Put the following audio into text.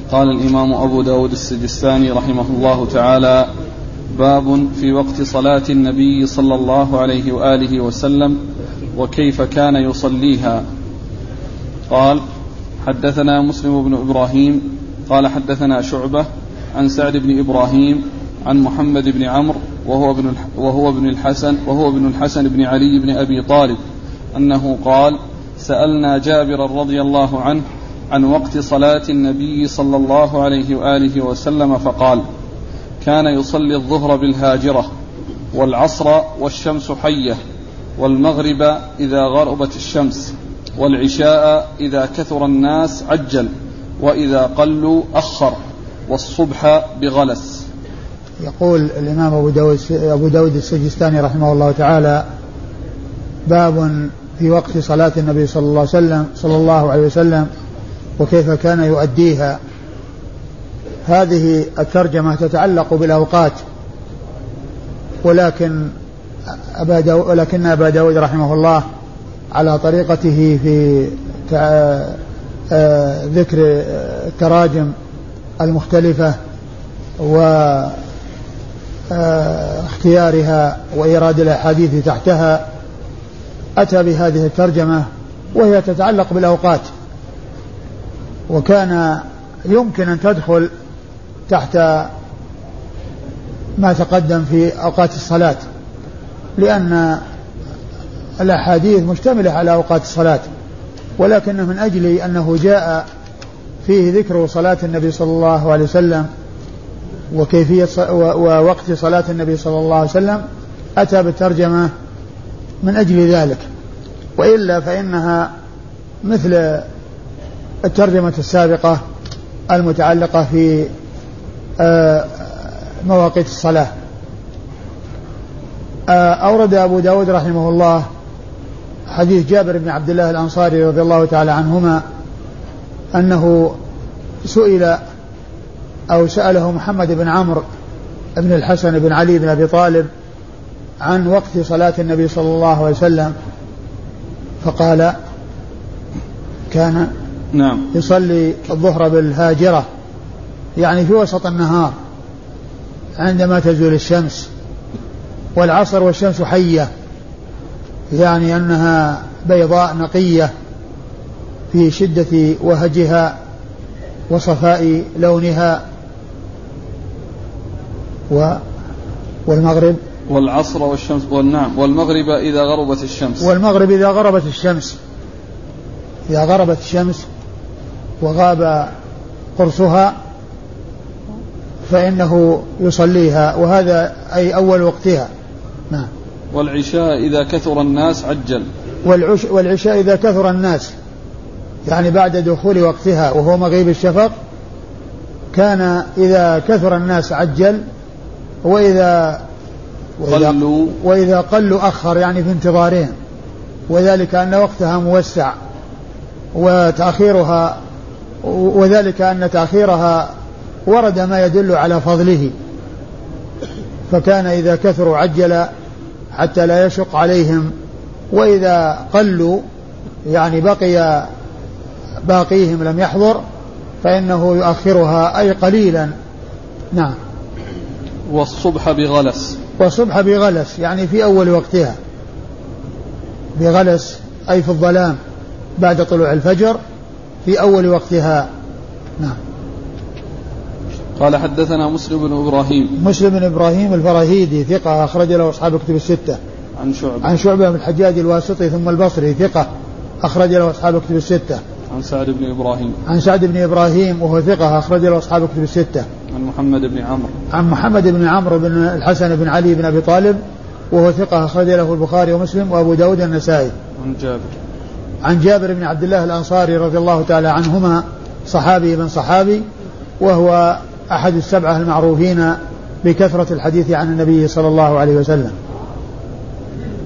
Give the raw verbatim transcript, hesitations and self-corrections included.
قال الإمام أبو داود السجستاني رحمه الله تعالى: باب في وقت صلاة النبي صلى الله عليه وآله وسلم وكيف كان يصليها. قال: حدثنا مسلم بن إبراهيم قال حدثنا شعبة عن سعد بن إبراهيم عن محمد بن عمرو وهو ابن وهو ابن الحسن وهو ابن الحسن بن علي بن أبي طالب أنه قال: سألنا جابر رضي الله عنه عن وقت صلاة النبي صلى الله عليه وآله وسلم فقال: كان يصلي الظهر بالهاجرة والعصر والشمس حية والمغرب إذا غربت الشمس والعشاء إذا كثر الناس عجل وإذا قلوا أخر والصبح بغلس. يقول الإمام أبو داود, أبو داود السجستاني رحمه الله تعالى: باب في وقت صلاة النبي صلى الله عليه وسلم صلى الله عليه وسلم وكيف كان يؤديها. هذه الترجمة تتعلق بالأوقات، ولكن أبا داود, ولكن أبا داود رحمه الله على طريقته في ذكر التراجم المختلفة واختيارها وإيراد الأحاديث تحتها أتى بهذه الترجمة وهي تتعلق بالأوقات، وكان يمكن أن تدخل تحت ما تقدم في أوقات الصلاة، لأن الأحاديث مشتملة على أوقات الصلاة، ولكن من أجل أنه جاء فيه ذكر صلاة النبي صلى الله عليه وسلم وكيفية ووقت صلاة النبي صلى الله عليه وسلم أتى بالترجمة من أجل ذلك، وإلا فإنها مثل الترجمة السابقة المتعلقة في مواقيت الصلاة. أورد أبو داود رحمه الله حديث جابر بن عبد الله الأنصاري رضي الله تعالى عنهما أنه سئل أو سأله محمد بن عمرو بن الحسن بن علي بن أبي طالب عن وقت صلاة النبي صلى الله عليه وسلم فقال: كان نعم يصلي الظهر بالهاجرة، يعني في وسط النهار عندما تزول الشمس، والعصر والشمس حية، يعني أنها بيضاء نقية في شدة وهجها وصفاء لونها، و والمغرب والعصر والشمس والنعم والمغرب إذا غربت الشمس والمغرب إذا غربت الشمس إذا غربت الشمس وغاب قرصها فإنه يصليها، وهذا أي أول وقتها. نعم. والعشاء إذا كثر الناس عجل. والعش والعشاء إذا كثر الناس، يعني بعد دخول وقتها وهو مغيب الشفق، كان إذا كثر الناس عجل، وإذا وإذا قلوا, وإذا قلوا أخر، يعني في انتظارهم، وذلك أن وقتها موسع وتأخيرها وذلك أن تأخيرها ورد ما يدل على فضله، فكان إذا كثروا عجل حتى لا يشق عليهم، وإذا قلوا يعني بقي باقيهم لم يحضر فإنه يؤخرها أي قليلا. نعم. والصبح بغلس. والصبح بغلس يعني في أول وقتها، بغلس أي في الظلام بعد طلوع الفجر في أول وقتها. نعم. قال: حدثنا مسلم بن إبراهيم. مسلم بن إبراهيم الفراهيدي ثقة أخرج له أصحاب كتب الستة. عن شعبة. عن شعبة بن الحجاج الواسطي ثم البصري ثقة أخرج له أصحاب كتب الستة. عن سعد بن إبراهيم. عن سعد بن إبراهيم وهو ثقة أخرج له أصحاب كتب الستة. عن محمد بن عمرو. عن محمد بن عمرو بن الحسن بن علي بن أبي طالب وهو ثقة أخرج له البخاري ومسلم وأبو داود النسائي. عن جابر. عن جابر بن عبد الله الأنصاري رضي الله تعالى عنهما، صحابي بن صحابي، وهو أحد السبعة المعروفين بكثرة الحديث عن النبي صلى الله عليه وسلم.